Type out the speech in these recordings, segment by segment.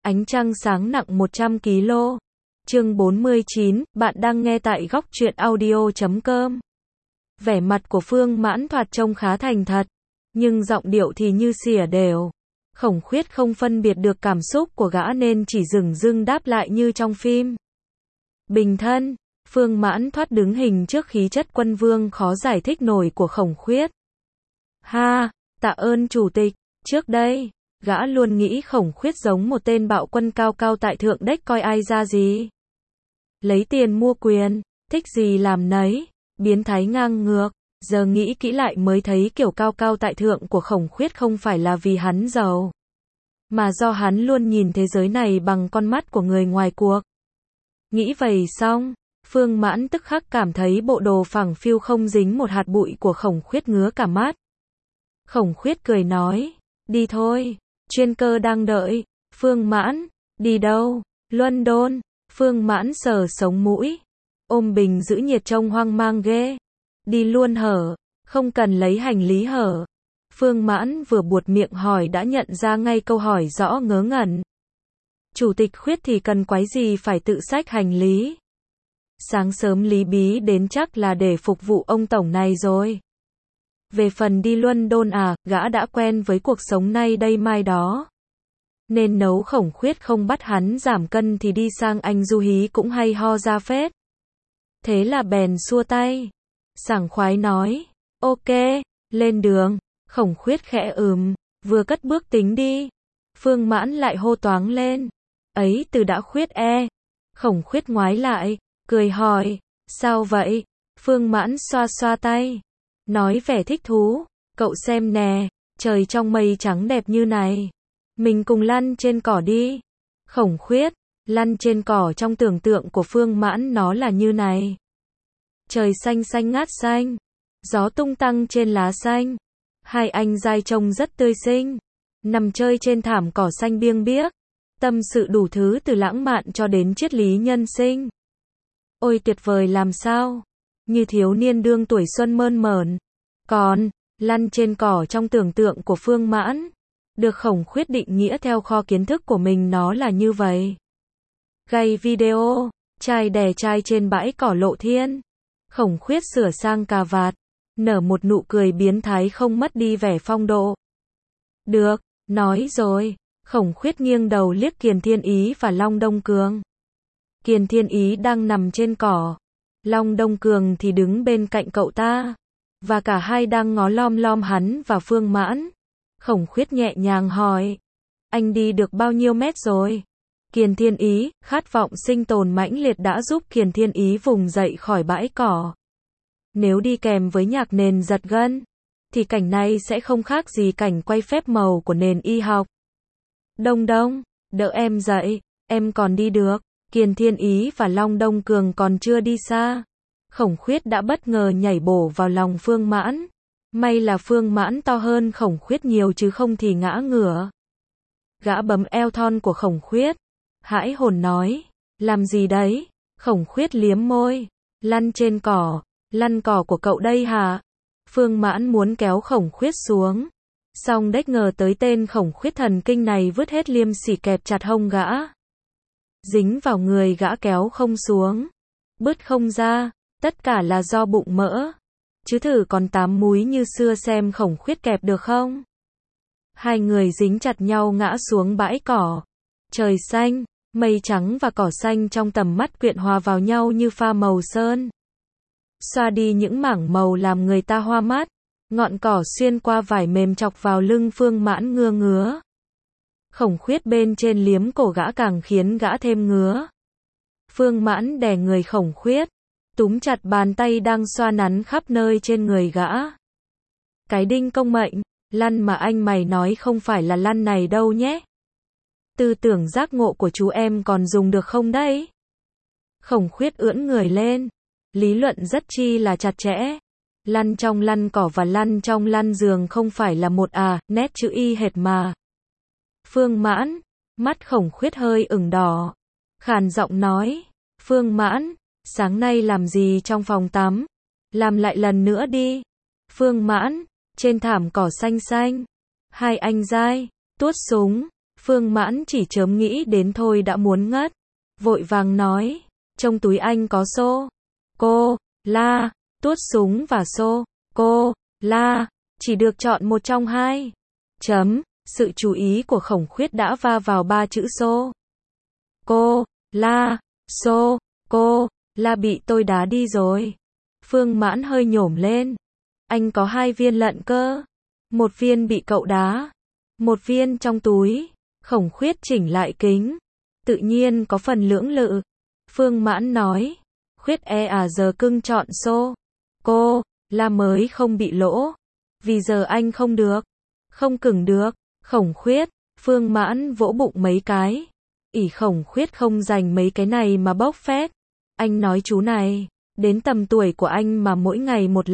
Ánh trăng sáng nặng 100 kg. Chương 49, bạn đang nghe tại góc truyện audio.com. Vẻ mặt của Phương Mãn thoạt trông khá thành thật, nhưng giọng điệu thì như xỉa đều. Khổng Khuyết không phân biệt được cảm xúc của gã nên chỉ dửng dưng đáp lại như trong phim. Bình thân. Phương Mãn thoát đứng hình trước khí chất quân vương khó giải thích nổi của Khổng Khuyết. Ha, tạ ơn chủ tịch, trước đây, gã luôn nghĩ Khổng Khuyết giống một tên bạo quân cao cao tại thượng đếch coi ai ra gì. Lấy tiền mua quyền, thích gì làm nấy, biến thái ngang ngược, giờ nghĩ kỹ lại mới thấy kiểu cao cao tại thượng của Khổng Khuyết không phải là vì hắn giàu, mà do hắn luôn nhìn thế giới này bằng con mắt của người ngoài cuộc. Nghĩ vậy xong, Phương Mãn tức khắc cảm thấy bộ đồ phẳng phiu không dính một hạt bụi của Khổng Khuyết ngứa cả mắt. Khổng Khuyết cười nói, đi thôi, chuyên cơ đang đợi. Phương Mãn, đi đâu? London. Phương Mãn sờ sống mũi, ôm bình giữ nhiệt trông hoang mang ghê. Đi luôn hở? Không cần lấy hành lý hở? Phương Mãn vừa buột miệng hỏi đã nhận ra ngay câu hỏi rõ ngớ ngẩn. Chủ tịch Khuyết thì cần quái gì phải tự xách hành lý. Sáng sớm Lý Bí đến chắc là để phục vụ ông tổng này rồi. Về phần đi London à, gã đã quen với cuộc sống nay đây mai đó. Nên nấu Khổng Khuyết không bắt hắn giảm cân thì đi sang Anh du hí cũng hay ho ra phết. Thế là bèn xua tay, sảng khoái nói, ok, lên đường. Khổng Khuyết khẽ vừa cất bước tính đi. Phương Mãn lại hô toáng lên, ấy từ đã Khuyết e. Khổng Khuyết ngoái lại, cười hỏi, sao vậy? Phương Mãn xoa xoa tay, nói vẻ thích thú, cậu xem nè, trời trong mây trắng đẹp như này. Mình cùng lăn trên cỏ đi. Khổng Khuyết, lăn trên cỏ trong tưởng tượng của Phương Mãn nó là như này. Trời xanh xanh ngát xanh, gió tung tăng trên lá xanh. Hai anh giai trông rất tươi xinh, nằm chơi trên thảm cỏ xanh biêng biếc, tâm sự đủ thứ từ lãng mạn cho đến triết lý nhân sinh. Ôi tuyệt vời làm sao, như thiếu niên đương tuổi xuân mơn mởn. Còn, lăn trên cỏ trong tưởng tượng của Phương Mãn, được Khổng Khuyết định nghĩa theo kho kiến thức của mình nó là như vậy. Gay video, trai đè trai trên bãi cỏ lộ thiên. Khổng Khuyết sửa sang cà vạt, nở một nụ cười biến thái không mất đi vẻ phong độ. Được, nói rồi. Khổng Khuyết nghiêng đầu liếc Kiền Thiên Ý và Long Đông Cường. Kiền Thiên Ý đang nằm trên cỏ, Long Đông Cường thì đứng bên cạnh cậu ta, và cả hai đang ngó lom lom hắn và Phương Mãn. Khổng Khuyết nhẹ nhàng hỏi, anh đi được bao nhiêu mét rồi? Kiền Thiên Ý, khát vọng sinh tồn mãnh liệt đã giúp Kiền Thiên Ý vùng dậy khỏi bãi cỏ. Nếu đi kèm với nhạc nền giật gân, thì cảnh này sẽ không khác gì cảnh quay phép màu của nền y học. Đông Đông, đỡ em dậy, em còn đi được. Kiền Thiên Ý và Long Đông Cường còn chưa đi xa, Khổng Khuyết đã bất ngờ nhảy bổ vào lòng Phương Mãn. May là Phương Mãn to hơn Khổng Khuyết nhiều chứ không thì ngã ngửa. Gã bấm eo thon của Khổng Khuyết, hãi hồn nói, làm gì đấy? Khổng Khuyết liếm môi, lăn trên cỏ, lăn cỏ của cậu đây hả? Phương Mãn muốn kéo Khổng Khuyết xuống, song đếch ngờ tới tên Khổng Khuyết thần kinh này vứt hết liêm sỉ kẹp chặt hông gã. Dính vào người gã kéo không xuống, bứt không ra, tất cả là do bụng mỡ. Chứ thử còn 8 múi như xưa xem Khổng Khuyết kẹp được không? Hai người dính chặt nhau ngã xuống bãi cỏ. Trời xanh, mây trắng và cỏ xanh trong tầm mắt quyện hòa vào nhau như pha màu sơn. Xoa đi những mảng màu làm người ta hoa mắt. Ngọn cỏ xuyên qua vải mềm chọc vào lưng Phương Mãn ngứa. Khổng Khuyết bên trên liếm cổ gã càng khiến gã thêm ngứa. Phương Mãn đè người Khổng Khuyết, túm chặt bàn tay đang xoa nắn khắp nơi trên người gã. Cái đinh công mệnh, lăn mà anh mày nói không phải là lăn này đâu nhé. Tư tưởng giác ngộ của chú em còn dùng được không đấy? Khổng Khuyết ưỡn người lên, lý luận rất chi là chặt chẽ. Lăn trong lăn cỏ và lăn trong lăn giường không phải là một nét chữ y hệt mà. Phương Mãn, mắt Khổng Khuyết hơi ửng đỏ, khàn giọng nói, Phương Mãn, sáng nay làm gì trong phòng tắm? Làm lại lần nữa đi. Phương Mãn, trên thảm cỏ xanh xanh, hai anh giai, tuốt súng, Phương Mãn chỉ chớm nghĩ đến thôi đã muốn ngất. Vội vàng nói, trong túi anh có sô, cô, la, tuốt súng và sô, cô, la, chỉ được chọn một trong hai. Sự chú ý của Khổng Khuyết đã va vào ba chữ sô, cô, la, sô, cô, la bị tôi đá đi rồi. Phương Mãn hơi nhổm lên. Anh có 2 viên lận cơ. Một viên bị cậu đá, một viên trong túi. Khổng Khuyết chỉnh lại kính. Tự nhiên có phần lưỡng lự. Phương Mãn nói, Khuyết giờ cưng chọn sô, cô, la mới không bị lỗ. Vì giờ anh không được, không cứng được. Khổng Khuyết, Phương Mãn vỗ bụng mấy cái. Khổng Khuyết không dành mấy cái này mà bốc phét. Anh nói chú này, đến tầm tuổi của anh mà mỗi ngày một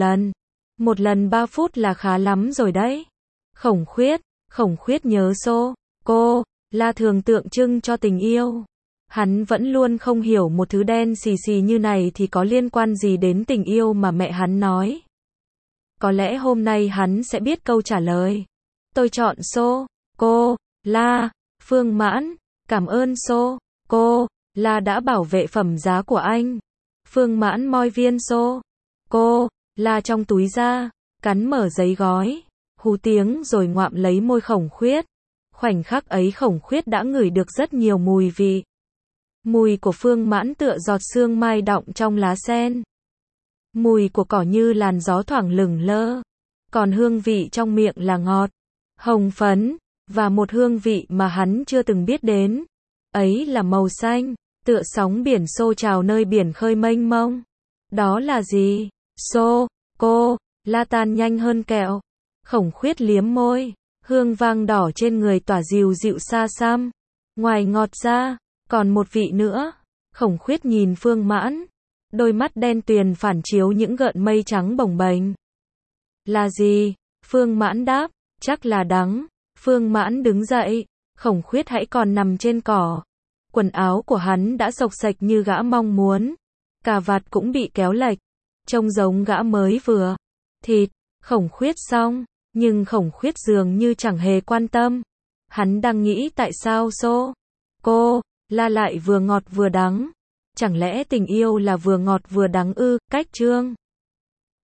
lần 3 phút là khá lắm rồi đấy. Khổng Khuyết nhớ sô, cô, la thường tượng trưng cho tình yêu. Hắn vẫn luôn không hiểu một thứ đen xì xì như này thì có liên quan gì đến tình yêu mà mẹ hắn nói. Có lẽ hôm nay hắn sẽ biết câu trả lời. Tôi chọn sô, cô, la. Phương Mãn, cảm ơn sô, cô, la đã bảo vệ phẩm giá của anh. Phương Mãn moi viên sô, cô, la trong túi ra, cắn mở giấy gói, hú tiếng rồi ngoạm lấy môi Khổng Khuyết. Khoảnh khắc ấy Khổng Khuyết đã ngửi được rất nhiều mùi vị. Mùi của Phương Mãn tựa giọt sương mai đọng trong lá sen. Mùi của cỏ như làn gió thoảng lửng lơ. Còn hương vị trong miệng là ngọt, hồng phấn, và một hương vị mà hắn chưa từng biết đến. Ấy là màu xanh, tựa sóng biển xô trào nơi biển khơi mênh mông. Đó là gì? Sô, cô, la tan nhanh hơn kẹo. Khổng Khuyết liếm môi, hương vang đỏ trên người tỏa dịu dịu xa xăm. Ngoài ngọt ra, còn một vị nữa. Khổng Khuyết nhìn Phương Mãn, đôi mắt đen tuyền phản chiếu những gợn mây trắng bồng bềnh. Là gì? Phương Mãn đáp, chắc là đắng. Phương Mãn đứng dậy, Khổng Khuyết hãy còn nằm trên cỏ. Quần áo của hắn đã xộc xệch như gã mong muốn. Cà vạt cũng bị kéo lệch, trông giống gã mới vừa thịt. Khổng Khuyết xong, nhưng Khổng Khuyết dường như chẳng hề quan tâm. Hắn đang nghĩ tại sao sô, cô, la lại vừa ngọt vừa đắng. Chẳng lẽ tình yêu là vừa ngọt vừa đắng ư? Cách chương